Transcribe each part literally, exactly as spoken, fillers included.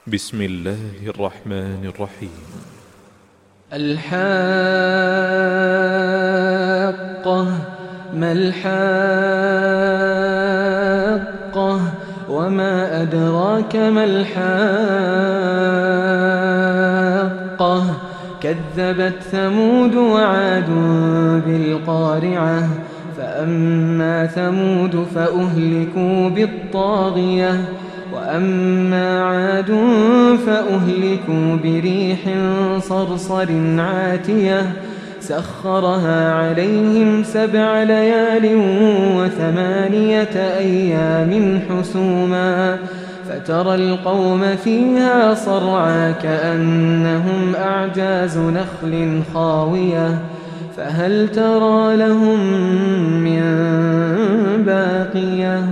بسم الله الرحمن الرحيم. الحاقة ما الحاقة وما أدراك ما الحاقة كذبت ثمود وعاد بالقارعة فأما ثمود فأهلكوا بالطاغية وأما عاد فأهلكوا بريح صرصر عاتية سخرها عليهم سبع ليال وثمانية أيام حسوما فترى القوم فيها صرعى كأنهم أعجاز نخل خاوية فهل ترى لهم من باقية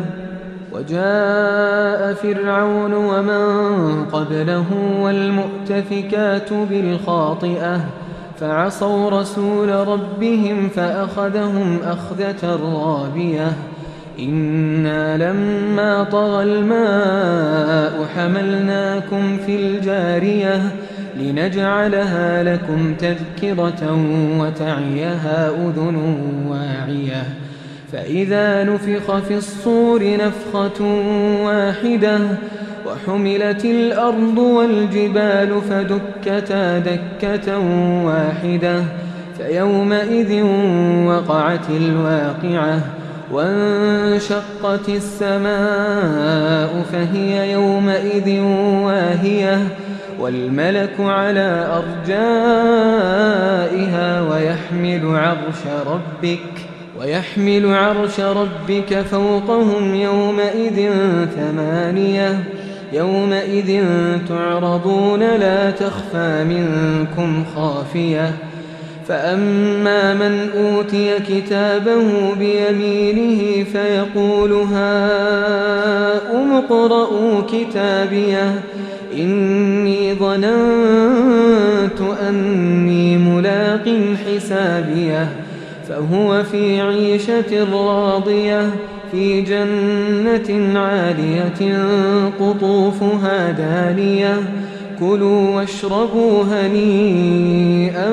وجاء فرعون ومن قبله والمؤتفكات بالخاطئة فعصوا رسول ربهم فأخذهم أخذة رابية إنا لما طغى الماء حملناكم في الجارية لنجعلها لكم تذكرة وتعيها أذن واعية فإذا نفخ في الصور نفخة واحدة وحملت الأرض والجبال فدكتا دكة واحدة فيومئذ وقعت الواقعة وانشقت السماء فهي يومئذ واهية والملك على أرجائها ويحمل عرش ربك ويحمل عرش ربك فوقهم يومئذ ثمانية يومئذ تعرضون لا تخفى منكم خافية فأما من أوتي كتابه بيمينه فيقول هاؤم اقرءوا كتابيه إني ظننت أني ملاق حسابيه فهو في عيشة راضية في جنة عالية قطوفها دانية كلوا واشربوا هنيئا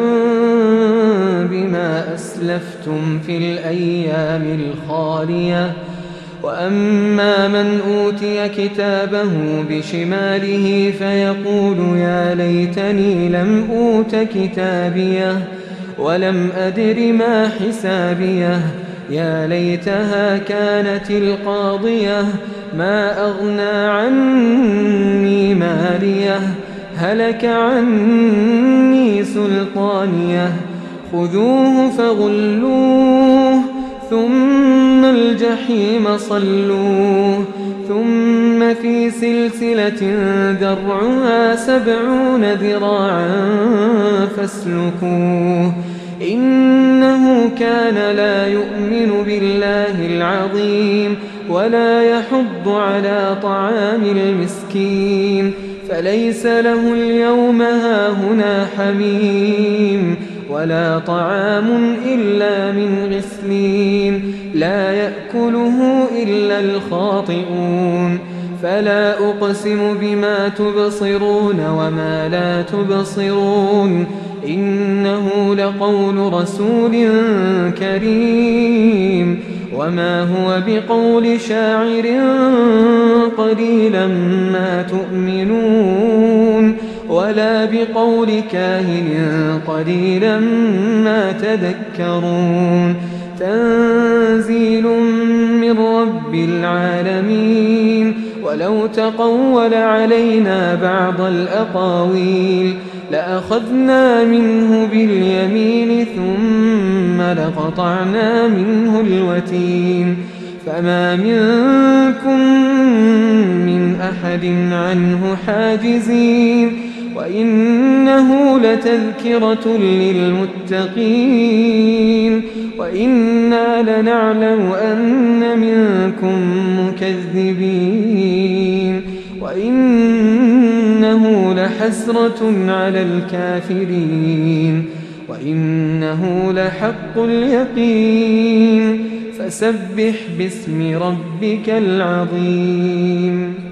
بما أسلفتم في الأيام الخالية وأما من أوتي كتابه بشماله فيقول يا ليتني لم أوت كتابيه ولم أدر ما حسابيه يا ليتها كانت القاضية ما أغنى عني ماليه هلك عني سلطانيه خذوه فغلوه ثم الجحيم صلوه ثم في سلسلة ذرعها سبعون ذراعا فاسلكوه إنه كان لا يؤمن بالله العظيم ولا يحض على طعام المسكين فليس له اليوم هاهنا حميم ولا طعام إلا من غسلين لا يأكله إلا الخاطئون فلا أقسم بما تبصرون وما لا تبصرون إنه لقول رسول كريم وما هو بقول شاعر قليلا ما تؤمنون ولا بقول كاهن قليلا ما تذكرون تنزيل من رب العالمين ولو تقول علينا بعض الأقاويل لأخذنا منه باليمين ثم لقطعنا منه الوتين فما منكم من أحد عنه حاجزين وإنه لتذكرة للمتقين وإنا لنعلم أن منكم مكذبين وإنه لحسرة على الكافرين وإنه لحق اليقين فسبح باسم ربك العظيم.